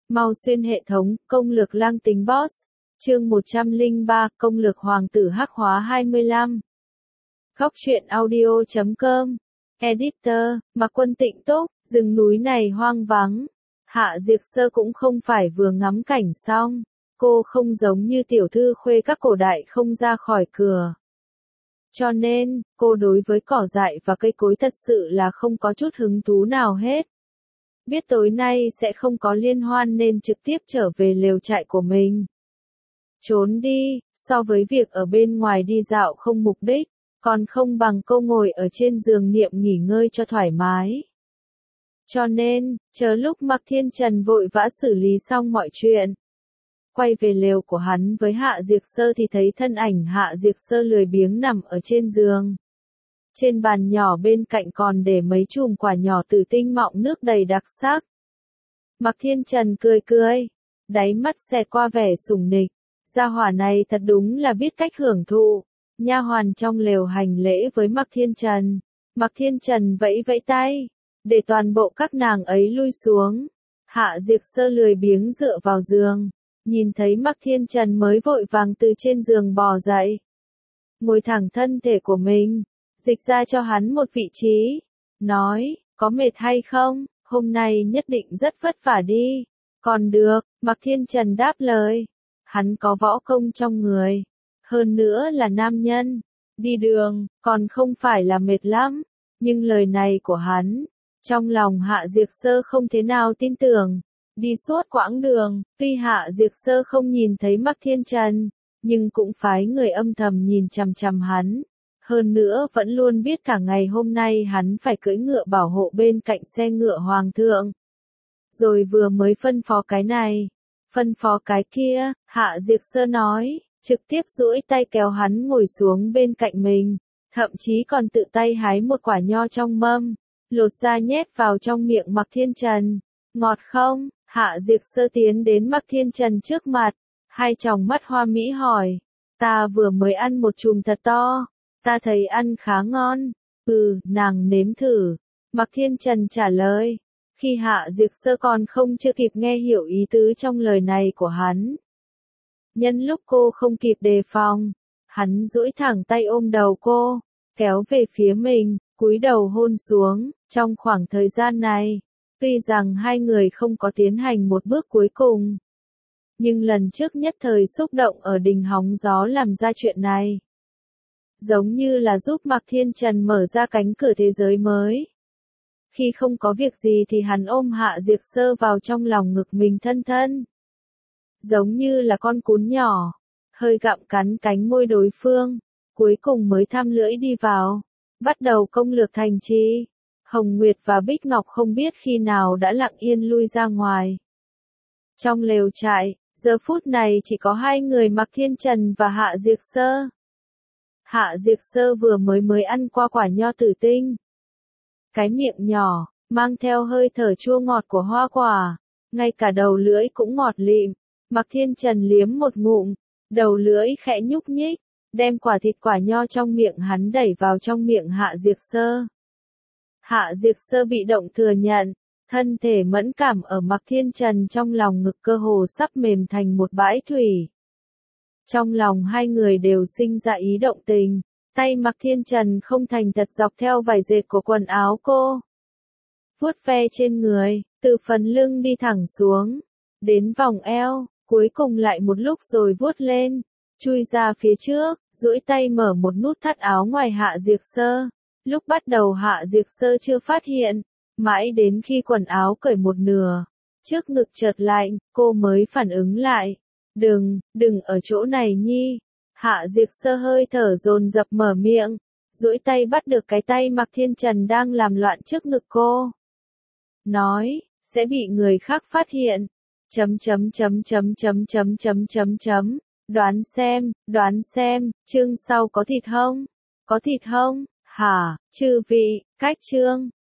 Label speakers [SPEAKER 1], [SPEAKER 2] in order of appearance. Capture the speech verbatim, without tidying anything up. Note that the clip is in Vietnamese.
[SPEAKER 1] Mau xuyên hệ thống, công lược lang tính boss. Chương một trăm lẻ ba, công lược hoàng tử hắc hóa hai mươi lăm. Góc truyện audio chấm com. Editor, Mạc Quân Tịnh Túc, rừng núi này hoang vắng. Hạ Diệp Sơ cũng không phải vừa ngắm cảnh xong. Cô không giống như tiểu thư khuê các cổ đại không ra khỏi cửa. Cho nên, cô đối với cỏ dại và cây cối thật sự là không có chút hứng thú nào hết. Biết tối nay sẽ không có liên hoan nên trực tiếp trở về lều trại của mình. Trốn đi, so với việc ở bên ngoài đi dạo không mục đích, còn không bằng cô ngồi ở trên giường niệm nghỉ ngơi cho thoải mái. Cho nên, chờ lúc Mạc Thiên Trần vội vã xử lý xong mọi chuyện. Quay về lều của hắn với Hạ Diệp Sơ thì thấy thân ảnh Hạ Diệp Sơ lười biếng nằm ở trên giường. Trên bàn nhỏ bên cạnh còn để mấy chùm quả nhỏ tử tinh mọng nước đầy đặc sắc. Mạc Thiên Trần cười cười, đáy mắt xẹt qua vẻ sủng nịch. Gia hỏa này thật đúng là biết cách hưởng thụ. Nha hoàn trong lều hành lễ với Mạc Thiên Trần. Mạc Thiên Trần vẫy vẫy tay, để toàn bộ các nàng ấy lui xuống. Hạ Diệp Sơ lười biếng dựa vào giường, nhìn thấy Mạc Thiên Trần mới vội vàng từ trên giường bò dậy. Ngồi thẳng thân thể của mình, dịch ra cho hắn một vị trí, nói, có mệt hay không, hôm nay nhất định rất vất vả đi. Còn được, Mạc Thiên Trần đáp lời, hắn có võ công trong người, hơn nữa là nam nhân, đi đường, còn không phải là mệt lắm, nhưng lời này của hắn, trong lòng Hạ Diệp Sơ không thế nào tin tưởng. Đi suốt quãng đường, tuy Hạ Diệp Sơ không nhìn thấy Mạc Thiên Trần, nhưng cũng phái người âm thầm nhìn chằm chằm hắn. Hơn nữa vẫn luôn biết cả ngày hôm nay hắn phải cưỡi ngựa bảo hộ bên cạnh xe ngựa hoàng thượng. Rồi vừa mới phân phó cái này, phân phó cái kia, Hạ Diệp Sơ nói, trực tiếp duỗi tay kéo hắn ngồi xuống bên cạnh mình, thậm chí còn tự tay hái một quả nho trong mâm, lột ra nhét vào trong miệng Mạc Thiên Trần. Ngọt không? Hạ Diệp Sơ tiến đến Mạc Thiên Trần trước mặt, hai tròng mắt hoa mỹ hỏi, ta vừa mới ăn một chùm thật to, ta thấy ăn khá ngon. Ừ, nàng nếm thử. Mạc Thiên Trần trả lời, khi Hạ Diệp Sơ còn không chưa kịp nghe hiểu ý tứ trong lời này của hắn. Nhân lúc cô không kịp đề phòng, hắn duỗi thẳng tay ôm đầu cô, kéo về phía mình, cúi đầu hôn xuống. Trong khoảng thời gian này, tuy rằng hai người không có tiến hành một bước cuối cùng, nhưng lần trước nhất thời xúc động ở đình hóng gió làm ra chuyện này. Giống như là giúp Mạc Thiên Trần mở ra cánh cửa thế giới mới. Khi không có việc gì thì hắn ôm Hạ Diệp Sơ vào trong lòng ngực mình thân thân. Giống như là con cún nhỏ, hơi gặm cắn cánh môi đối phương, cuối cùng mới tham lưỡi đi vào, bắt đầu công lược thành trì. Hồng Nguyệt và Bích Ngọc không biết khi nào đã lặng yên lui ra ngoài. Trong lều trại, giờ phút này chỉ có hai người Mạc Thiên Trần và Hạ Diệp Sơ. Hạ Diệp Sơ vừa mới mới ăn qua quả nho tử tinh. Cái miệng nhỏ, mang theo hơi thở chua ngọt của hoa quả, ngay cả đầu lưỡi cũng ngọt lịm. Mạc Thiên Trần liếm một ngụm, đầu lưỡi khẽ nhúc nhích, đem quả thịt quả nho trong miệng hắn đẩy vào trong miệng Hạ Diệp Sơ. Hạ Diệp Sơ bị động thừa nhận, thân thể mẫn cảm ở Mạc Thiên Trần trong lòng ngực cơ hồ sắp mềm thành một bãi thủy. Trong lòng hai người đều sinh ra ý động tình, tay Mạc Thiên Trần không thành thật dọc theo vải dệt của quần áo cô. Vuốt ve trên người, từ phần lưng đi thẳng xuống, đến vòng eo, cuối cùng lại một lúc rồi vuốt lên, chui ra phía trước, duỗi tay mở một nút thắt áo ngoài Hạ Diệp Sơ. Lúc bắt đầu Hạ Diệp Sơ chưa phát hiện, mãi đến khi quần áo cởi một nửa, trước ngực chợt lạnh, cô mới phản ứng lại. Đừng, đừng ở chỗ này nhi. Hạ Diệp Sơ hơi thở dồn dập mở miệng, duỗi tay bắt được cái tay Mạc Thiên Trần đang làm loạn trước ngực cô. Nói, sẽ bị người khác phát hiện. Chấm chấm chấm chấm chấm chấm chấm chấm chấm. Đoán xem, đoán xem, chương sau có thịt không? Có thịt không? Hả, chư vị, cách chương.